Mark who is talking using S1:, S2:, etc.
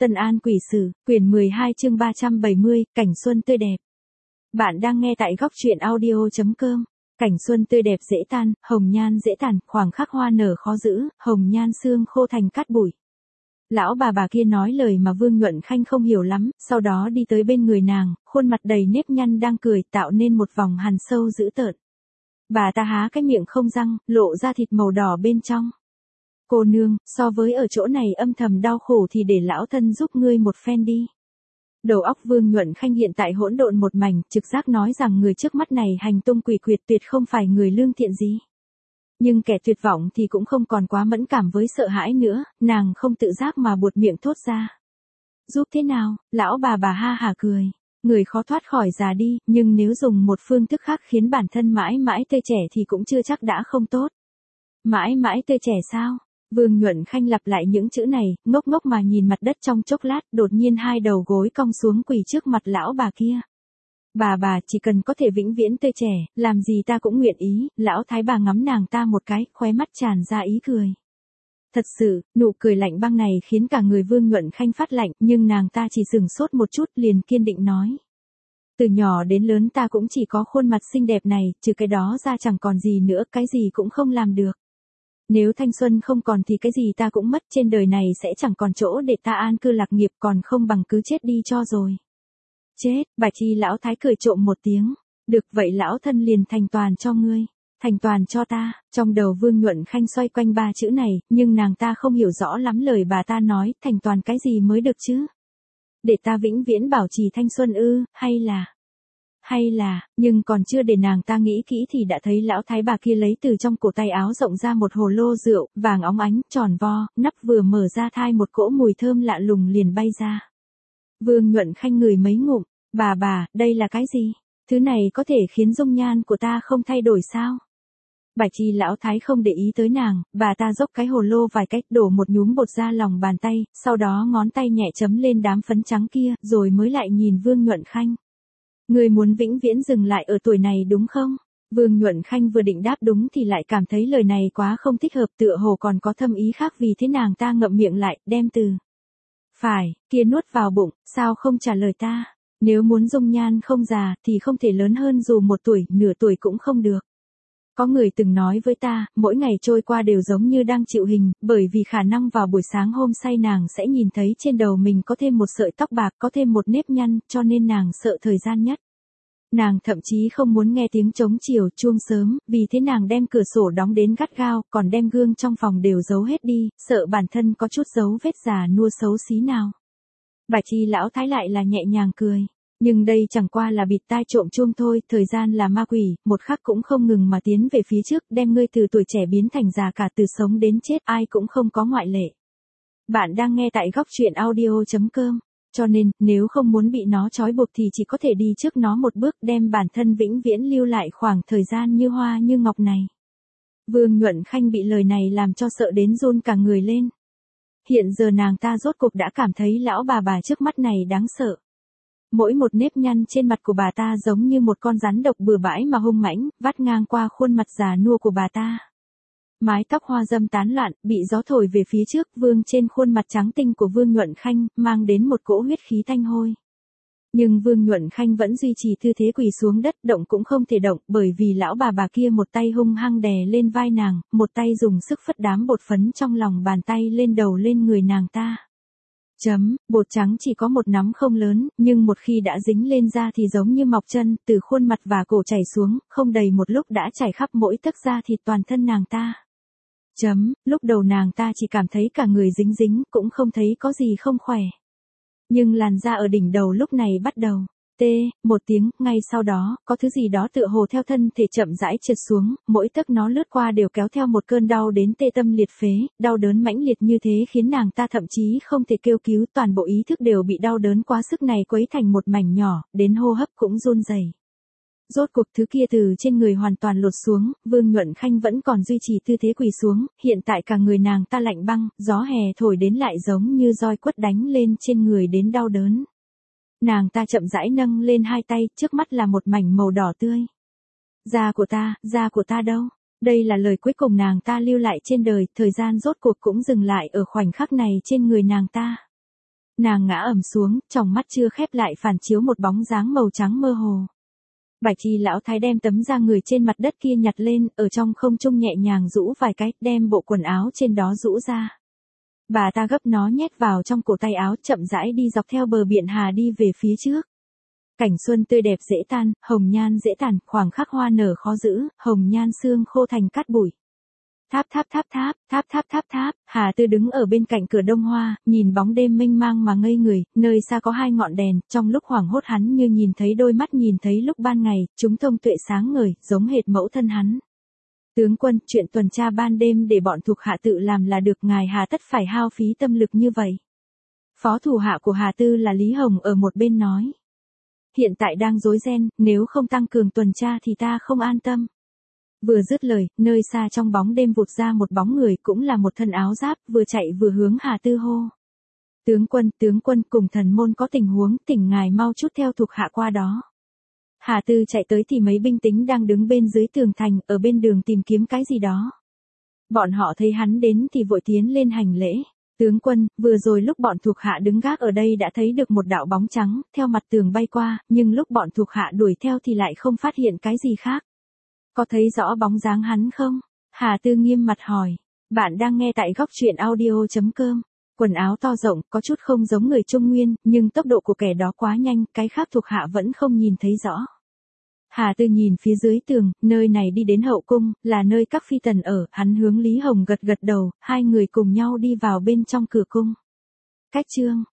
S1: Tân An Quỷ Sử, quyển 12 chương 370, cảnh xuân tươi đẹp. Bạn đang nghe tại góc truyện audio.com. Cảnh xuân tươi đẹp dễ tan, hồng nhan dễ tàn, khoảng khắc hoa nở khó giữ, hồng nhan xương khô thành cát bụi. Lão bà kia nói lời mà Vương Nhuận Khanh không hiểu lắm, sau đó đi tới bên người nàng, khuôn mặt đầy nếp nhăn đang cười, tạo nên một vòng hằn sâu dữ tợn. Bà ta há cái miệng không răng, lộ ra thịt màu đỏ bên trong. Cô nương, so với ở chỗ này âm thầm đau khổ thì để lão thân giúp ngươi một phen đi. Đầu óc Vương Nhuận Khanh hiện tại hỗn độn một mảnh, trực giác nói rằng người trước mắt này hành tung quỷ quyệt tuyệt không phải người lương thiện gì. Nhưng kẻ tuyệt vọng thì cũng không còn quá mẫn cảm với sợ hãi nữa, nàng không tự giác mà buột miệng thốt ra. Giúp thế nào? Lão bà ha hả cười. Người khó thoát khỏi già đi, nhưng nếu dùng một phương thức khác khiến bản thân mãi mãi tươi trẻ thì cũng chưa chắc đã không tốt. Mãi mãi tươi trẻ sao? Vương Nhuận Khanh lặp lại những chữ này, ngốc ngốc mà nhìn mặt đất trong chốc lát, đột nhiên hai đầu gối cong xuống quỳ trước mặt lão bà kia. Bà chỉ cần có thể vĩnh viễn tươi trẻ, làm gì ta cũng nguyện ý. Lão thái bà ngắm nàng ta một cái, khóe mắt tràn ra ý cười. Thật sự, nụ cười lạnh băng này khiến cả người Vương Nhuận Khanh phát lạnh, nhưng nàng ta chỉ sừng sốt một chút liền kiên định nói. Từ nhỏ đến lớn ta cũng chỉ có khuôn mặt xinh đẹp này, trừ cái đó ra chẳng còn gì nữa, cái gì cũng không làm được. Nếu thanh xuân không còn thì cái gì ta cũng mất, trên đời này sẽ chẳng còn chỗ để ta an cư lạc nghiệp, còn không bằng cứ chết đi cho rồi. Chết, Bạch Y lão thái cười trộm một tiếng. Được vậy lão thân liền thành toàn cho ngươi. Thành toàn cho ta. Trong đầu Vương Nhuận Khanh xoay quanh ba chữ này, nhưng nàng ta không hiểu rõ lắm lời bà ta nói, thành toàn cái gì mới được chứ? Để ta vĩnh viễn bảo trì thanh xuân ư, hay là, nhưng còn chưa để nàng ta nghĩ kỹ thì đã thấy lão thái bà kia lấy từ trong cổ tay áo rộng ra một hồ lô rượu, vàng óng ánh, tròn vo, nắp vừa mở ra thai một cỗ mùi thơm lạ lùng liền bay ra. Vương Nhuận Khanh ngửi mấy ngụm, bà, đây là cái gì? Thứ này có thể khiến dung nhan của ta không thay đổi sao? Bạch Y lão thái không để ý tới nàng, bà ta dốc cái hồ lô vài cách, đổ một nhúm bột ra lòng bàn tay, sau đó ngón tay nhẹ chấm lên đám phấn trắng kia, rồi mới lại nhìn Vương Nhuận Khanh. Người muốn vĩnh viễn dừng lại ở tuổi này đúng không? Vương Nhuận Khanh vừa định đáp đúng thì lại cảm thấy lời này quá không thích hợp, tựa hồ còn có thâm ý khác, vì thế nàng ta ngậm miệng lại, đem từ phải kia nuốt vào bụng. Sao không trả lời ta? Nếu muốn dung nhan không già thì không thể lớn hơn dù 1 tuổi, nửa tuổi cũng không được. Có người từng nói với ta, mỗi ngày trôi qua đều giống như đang chịu hình, bởi vì khả năng vào buổi sáng hôm say nàng sẽ nhìn thấy trên đầu mình có thêm một sợi tóc bạc, có thêm một nếp nhăn, cho nên nàng sợ thời gian nhất. Nàng thậm chí không muốn nghe tiếng trống chiều chuông sớm, vì thế nàng đem cửa sổ đóng đến gắt gao, còn đem gương trong phòng đều giấu hết đi, sợ bản thân có chút dấu vết già nua xấu xí nào. Bạch Y lão thái lại là nhẹ nhàng cười. Nhưng đây chẳng qua là bịt tai trộm chuông thôi, thời gian là ma quỷ, một khắc cũng không ngừng mà tiến về phía trước, đem ngươi từ tuổi trẻ biến thành già cả, từ sống đến chết, ai cũng không có ngoại lệ. Bạn đang nghe tại góc truyện audio.com, cho nên, nếu không muốn bị nó trói buộc thì chỉ có thể đi trước nó một bước, đem bản thân vĩnh viễn lưu lại khoảng thời gian như hoa như ngọc này. Vương Nhuận Khanh bị lời này làm cho sợ đến run cả người lên. Hiện giờ nàng ta rốt cuộc đã cảm thấy lão bà trước mắt này đáng sợ. Mỗi một nếp nhăn trên mặt của bà ta giống như một con rắn độc bừa bãi mà hung mãnh, vắt ngang qua khuôn mặt già nua của bà ta. Mái tóc hoa dâm tán loạn, bị gió thổi về phía trước, vương trên khuôn mặt trắng tinh của Vương Nhuận Khanh, mang đến một cỗ huyết khí tanh hôi. Nhưng Vương Nhuận Khanh vẫn duy trì tư thế quỳ xuống đất, động cũng không thể động, bởi vì lão bà kia một tay hung hăng đè lên vai nàng, một tay dùng sức phất đám bột phấn trong lòng bàn tay lên đầu lên người nàng ta. Bột trắng chỉ có một nắm không lớn, nhưng một khi đã dính lên da thì giống như mọc chân, từ khuôn mặt và cổ chảy xuống, không đầy một lúc đã chảy khắp mỗi tấc da thịt toàn thân nàng ta. Lúc đầu nàng ta chỉ cảm thấy cả người dính dính, cũng không thấy có gì không khỏe. Nhưng làn da ở đỉnh đầu lúc này bắt đầu một tiếng, ngay sau đó, có thứ gì đó tựa hồ theo thân thể chậm rãi trượt xuống, mỗi tấc nó lướt qua đều kéo theo một cơn đau đến tê tâm liệt phế, đau đớn mãnh liệt như thế khiến nàng ta thậm chí không thể kêu cứu, toàn bộ ý thức đều bị đau đớn quá sức này quấy thành một mảnh nhỏ, đến hô hấp cũng run rẩy. Rốt cuộc thứ kia từ trên người hoàn toàn lột xuống, Vương Nhuận Khanh vẫn còn duy trì tư thế quỳ xuống, hiện tại cả người nàng ta lạnh băng, gió hè thổi đến lại giống như roi quất đánh lên trên người đến đau đớn. Nàng ta chậm rãi nâng lên hai tay, trước mắt là một mảnh màu đỏ tươi. Da của ta đâu? Đây là lời cuối cùng nàng ta lưu lại trên đời, thời gian rốt cuộc cũng dừng lại ở khoảnh khắc này trên người nàng ta. Nàng ngã ầm xuống, tròng mắt chưa khép lại phản chiếu một bóng dáng màu trắng mơ hồ. Bạch y lão thái đem tấm da người trên mặt đất kia nhặt lên, ở trong không trung nhẹ nhàng rũ vài cái, đem bộ quần áo trên đó rũ ra. Bà ta gấp nó nhét vào trong cổ tay áo, chậm rãi đi dọc theo bờ biển Hà đi về phía trước. Cảnh xuân tươi đẹp dễ tan, hồng nhan dễ tàn, khoảng khắc hoa nở khó giữ, hồng nhan xương khô thành cát bụi. Tháp tháp tháp tháp, tháp tháp tháp tháp, Hà Tư đứng ở bên cạnh cửa đông hoa, nhìn bóng đêm mênh mang mà ngây người, nơi xa có hai ngọn đèn, trong lúc hoảng hốt hắn như nhìn thấy đôi mắt nhìn thấy lúc ban ngày, chúng thông tuệ sáng ngời, giống hệt mẫu thân hắn. Tướng quân, chuyện tuần tra ban đêm để bọn thuộc hạ tự làm là được, ngài hà tất phải hao phí tâm lực như vậy. Phó thủ hạ của Hà Tư là Lý Hồng ở một bên nói. Hiện tại đang rối ren, nếu không tăng cường tuần tra thì ta không an tâm. Vừa dứt lời, nơi xa trong bóng đêm vụt ra một bóng người, cũng là một thân áo giáp, vừa chạy vừa hướng Hà Tư hô. Tướng quân cùng thần môn có tình huống, thỉnh ngài mau chút theo thuộc hạ qua đó. Hà Tư chạy tới thì mấy binh lính đang đứng bên dưới tường thành, ở bên đường tìm kiếm cái gì đó. Bọn họ thấy hắn đến thì vội tiến lên hành lễ. Tướng quân, vừa rồi lúc bọn thuộc hạ đứng gác ở đây đã thấy được một đạo bóng trắng, theo mặt tường bay qua, nhưng lúc bọn thuộc hạ đuổi theo thì lại không phát hiện cái gì khác. Có thấy rõ bóng dáng hắn không? Hà Tư nghiêm mặt hỏi. Bạn đang nghe tại góc truyện audio.com. Quần áo to rộng, có chút không giống người Trung Nguyên, nhưng tốc độ của kẻ đó quá nhanh, cái khác thuộc hạ vẫn không nhìn thấy rõ. Hà Tư nhìn phía dưới tường, nơi này đi đến hậu cung, là nơi các phi tần ở, hắn hướng Lý Hồng gật gật đầu, hai người cùng nhau đi vào bên trong cửa cung. Cách chương